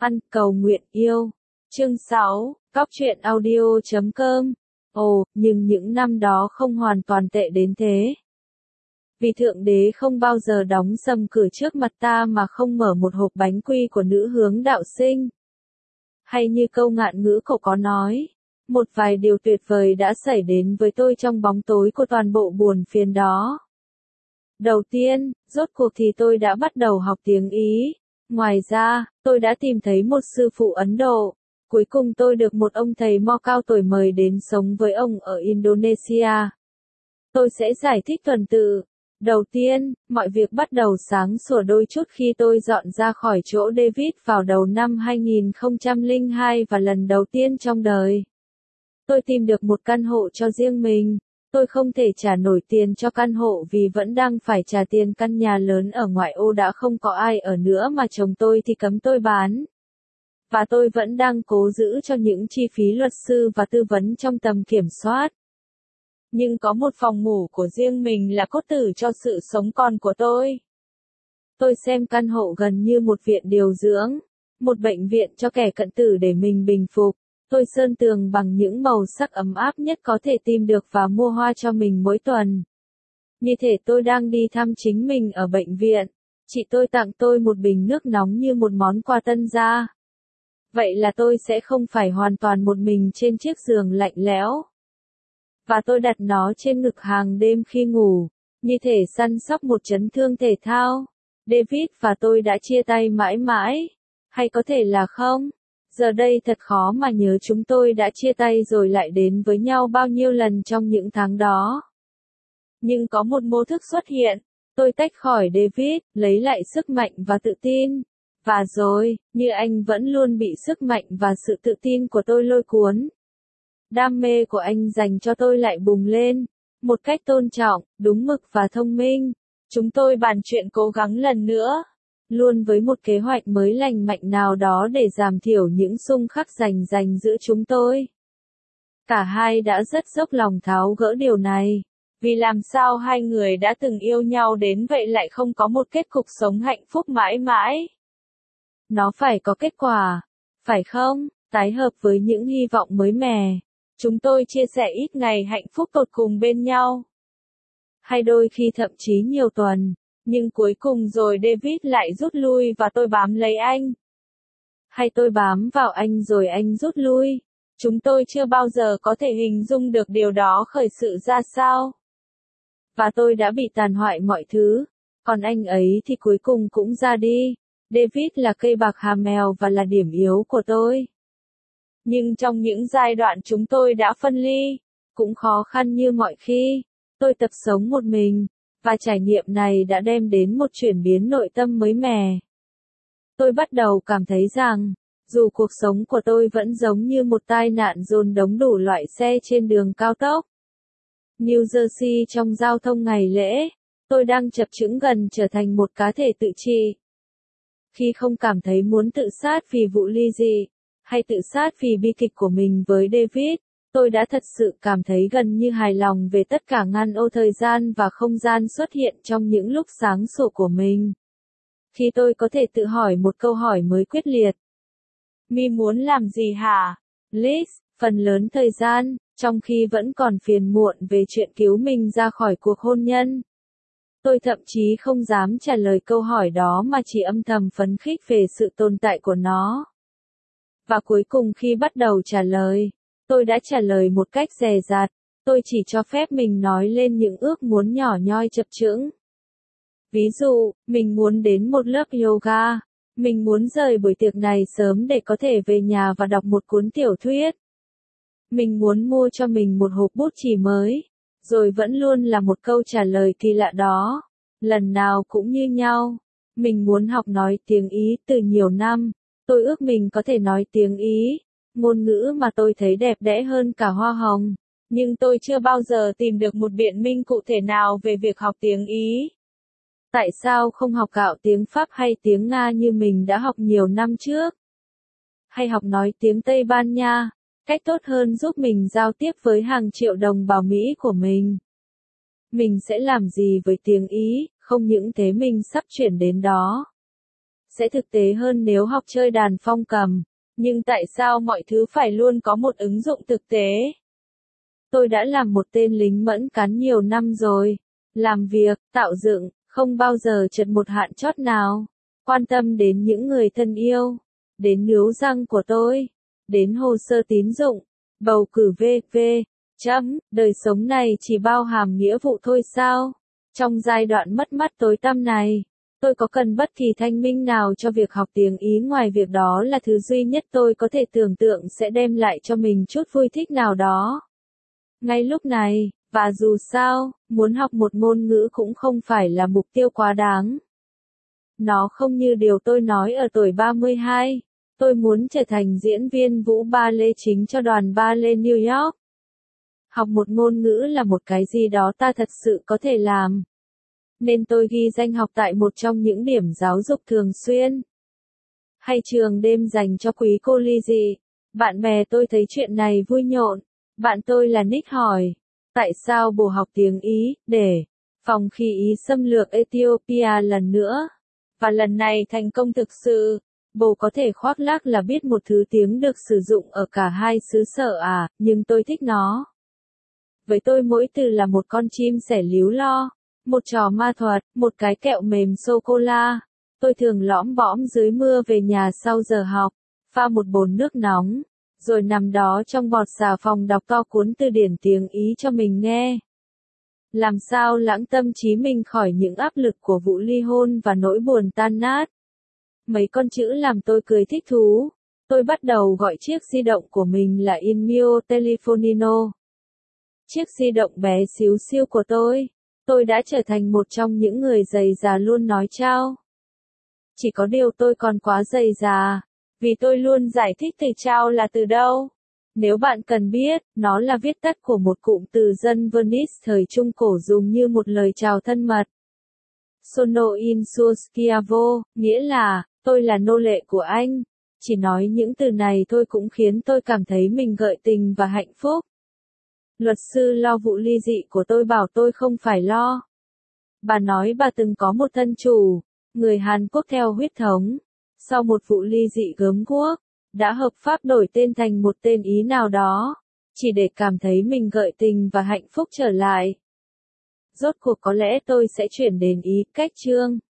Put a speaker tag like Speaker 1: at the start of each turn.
Speaker 1: Ăn cầu nguyện yêu. Chương 6, Cóc truyện audio.com. Ồ, nhưng những năm đó không hoàn toàn tệ đến thế. Vì Thượng Đế không bao giờ đóng sầm cửa trước mặt ta mà không mở một hộp bánh quy của nữ hướng đạo sinh. Hay như câu ngạn ngữ cổ có nói, một vài điều tuyệt vời đã xảy đến với tôi trong bóng tối của toàn bộ buồn phiền đó. Đầu tiên, rốt cuộc thì tôi đã bắt đầu học tiếng Ý. Ngoài ra, tôi đã tìm thấy một sư phụ Ấn Độ. Cuối cùng tôi được một ông thầy mo cao tuổi mời đến sống với ông ở Indonesia. Tôi sẽ giải thích tuần tự. Đầu tiên, mọi việc bắt đầu sáng sủa đôi chút khi tôi dọn ra khỏi chỗ David vào đầu năm 2002 và lần đầu tiên trong đời. Tôi tìm được một căn hộ cho riêng mình. Tôi không thể trả nổi tiền cho căn hộ vì vẫn đang phải trả tiền căn nhà lớn ở ngoại ô đã không có ai ở nữa mà chồng tôi thì cấm tôi bán. Và tôi vẫn đang cố giữ cho những chi phí luật sư và tư vấn trong tầm kiểm soát. Nhưng có một phòng ngủ của riêng mình là cốt tử cho sự sống còn của tôi. Tôi xem căn hộ gần như một viện điều dưỡng, một bệnh viện cho kẻ cận tử để mình bình phục. Tôi sơn tường bằng những màu sắc ấm áp nhất có thể tìm được và mua hoa cho mình mỗi tuần. Như thể tôi đang đi thăm chính mình ở bệnh viện. Chị tôi tặng tôi một bình nước nóng như một món quà tân gia. Vậy là tôi sẽ không phải hoàn toàn một mình trên chiếc giường lạnh lẽo. Và tôi đặt nó trên ngực hàng đêm khi ngủ, như thể săn sóc một chấn thương thể thao. David và tôi đã chia tay mãi mãi. Hay có thể là không? Giờ đây thật khó mà nhớ chúng tôi đã chia tay rồi lại đến với nhau bao nhiêu lần trong những tháng đó. Nhưng có một mô thức xuất hiện. Tôi tách khỏi David, lấy lại sức mạnh và tự tin. Và rồi, như anh vẫn luôn bị sức mạnh và sự tự tin của tôi lôi cuốn. Đam mê của anh dành cho tôi lại bùng lên. Một cách tôn trọng, đúng mực và thông minh. Chúng tôi bàn chuyện cố gắng lần nữa. Luôn với một kế hoạch mới lành mạnh nào đó để giảm thiểu những xung khắc giành giữa chúng tôi. Cả hai đã rất dốc lòng tháo gỡ điều này. Vì làm sao hai người đã từng yêu nhau đến vậy lại không có một kết cục sống hạnh phúc mãi mãi? Nó phải có kết quả, phải không? Tái hợp với những hy vọng mới mẻ. Chúng tôi chia sẻ ít ngày hạnh phúc tột cùng bên nhau. Hay đôi khi thậm chí nhiều tuần. Nhưng cuối cùng rồi David lại rút lui và tôi bám lấy anh. Hay tôi bám vào anh rồi anh rút lui. Chúng tôi chưa bao giờ có thể hình dung được điều đó khởi sự ra sao. Và tôi đã bị tàn hoại mọi thứ. Còn anh ấy thì cuối cùng cũng ra đi. David là cây bạc hà mèo và là điểm yếu của tôi. Nhưng trong những giai đoạn chúng tôi đã phân ly, cũng khó khăn như mọi khi, tôi tập sống một mình. Và trải nghiệm này đã đem đến một chuyển biến nội tâm mới mẻ. Tôi bắt đầu cảm thấy rằng, dù cuộc sống của tôi vẫn giống như một tai nạn dồn đống đủ loại xe trên đường cao tốc New Jersey trong giao thông ngày lễ, tôi đang chập chững gần trở thành một cá thể tự trị. Khi không cảm thấy muốn tự sát vì vụ ly dị, hay tự sát vì bi kịch của mình với David, tôi đã thật sự cảm thấy gần như hài lòng về tất cả ngăn ô thời gian và không gian xuất hiện trong những lúc sáng sủa của mình. Khi tôi có thể tự hỏi một câu hỏi mới quyết liệt. Mi muốn làm gì hả, Liz? Phần lớn thời gian, trong khi vẫn còn phiền muộn về chuyện cứu mình ra khỏi cuộc hôn nhân. Tôi thậm chí không dám trả lời câu hỏi đó mà chỉ âm thầm phấn khích về sự tồn tại của nó. Và cuối cùng khi bắt đầu trả lời, tôi đã trả lời một cách dè dặt. Tôi chỉ cho phép mình nói lên những ước muốn nhỏ nhoi chập chững. Ví dụ, mình muốn đến một lớp yoga. Mình muốn rời buổi tiệc này sớm để có thể về nhà và đọc một cuốn tiểu thuyết. Mình muốn mua cho mình một hộp bút chì mới. Rồi vẫn luôn là một câu trả lời kỳ lạ đó. Lần nào cũng như nhau. Mình muốn học nói tiếng Ý từ nhiều năm. Tôi ước mình có thể nói tiếng Ý. Ngôn ngữ mà tôi thấy đẹp đẽ hơn cả hoa hồng. Nhưng tôi chưa bao giờ tìm được một biện minh cụ thể nào về việc học tiếng Ý. Tại sao không học gạo tiếng Pháp hay tiếng Nga như mình đã học nhiều năm trước? Hay học nói tiếng Tây Ban Nha, cách tốt hơn giúp mình giao tiếp với hàng triệu đồng bào Mỹ của mình. Mình sẽ làm gì với tiếng Ý, không những thế mình sắp chuyển đến đó. sẽ thực tế hơn nếu học chơi đàn phong cầm. Nhưng tại sao mọi thứ phải luôn có một ứng dụng thực tế? Tôi đã làm một tên lính mẫn cán nhiều năm rồi. Làm việc, tạo dựng, không bao giờ trượt một hạn chót nào. Quan tâm đến những người thân yêu. Đến níu răng của tôi. Đến hồ sơ tín dụng. Bầu cử v.v. Đời sống này chỉ bao hàm nghĩa vụ thôi sao? Trong giai đoạn mất mát tối tăm này, tôi có cần bất kỳ thanh minh nào cho việc học tiếng Ý ngoài việc đó là thứ duy nhất tôi có thể tưởng tượng sẽ đem lại cho mình chút vui thích nào đó. Ngay lúc này, và dù sao, muốn học một ngôn ngữ cũng không phải là mục tiêu quá đáng. Nó không như điều tôi nói ở tuổi 32. Tôi muốn trở thành diễn viên vũ ba lê chính cho đoàn ba lê New York. Học một ngôn ngữ là một cái gì đó ta thật sự có thể làm. Nên tôi ghi danh học tại một trong những điểm giáo dục thường xuyên. Hay trường đêm dành cho quý cô ly dị. Bạn bè tôi thấy chuyện này vui nhộn. Bạn tôi là Nick hỏi. Tại sao bồ học tiếng Ý, để phòng khi Ý xâm lược Ethiopia lần nữa? Và lần này thành công thực sự. Bồ có thể khoác lác là biết một thứ tiếng được sử dụng ở cả hai xứ sở à, nhưng tôi thích nó. Với tôi mỗi từ là một con chim sẻ líu lo, một trò ma thuật, một cái kẹo mềm sô-cô-la. Tôi thường lõm bõm dưới mưa về nhà sau giờ học, pha một bồn nước nóng, rồi nằm đó trong bọt xà phòng đọc to cuốn từ điển tiếng Ý cho mình nghe. Làm sao lãng tâm trí mình khỏi những áp lực của vụ ly hôn và nỗi buồn tan nát. Mấy con chữ làm tôi cười thích thú. Tôi bắt đầu gọi chiếc di động của mình là Il mio telefonino. Chiếc di động bé xíu xiu của tôi. Tôi đã trở thành một trong những người dày già luôn nói chao. Chỉ có điều tôi còn quá dày già, vì tôi luôn giải thích từ chao là từ đâu. Nếu bạn cần biết, nó là viết tắt của một cụm từ dân Venice thời Trung Cổ dùng như một lời chào thân mật. Sono in suo schiavo, nghĩa là, tôi là nô lệ của anh. Chỉ nói những từ này thôi cũng khiến tôi cảm thấy mình gợi tình và hạnh phúc. Luật sư lo vụ ly dị của tôi bảo tôi không phải lo. Bà nói bà từng có một thân chủ, người Hàn Quốc theo huyết thống. Sau một vụ ly dị gớm ghiếc, đã hợp pháp đổi tên thành một tên Ý nào đó, chỉ để cảm thấy mình gợi tình và hạnh phúc trở lại. Rốt cuộc có lẽ tôi sẽ chuyển đến Ý cách chương.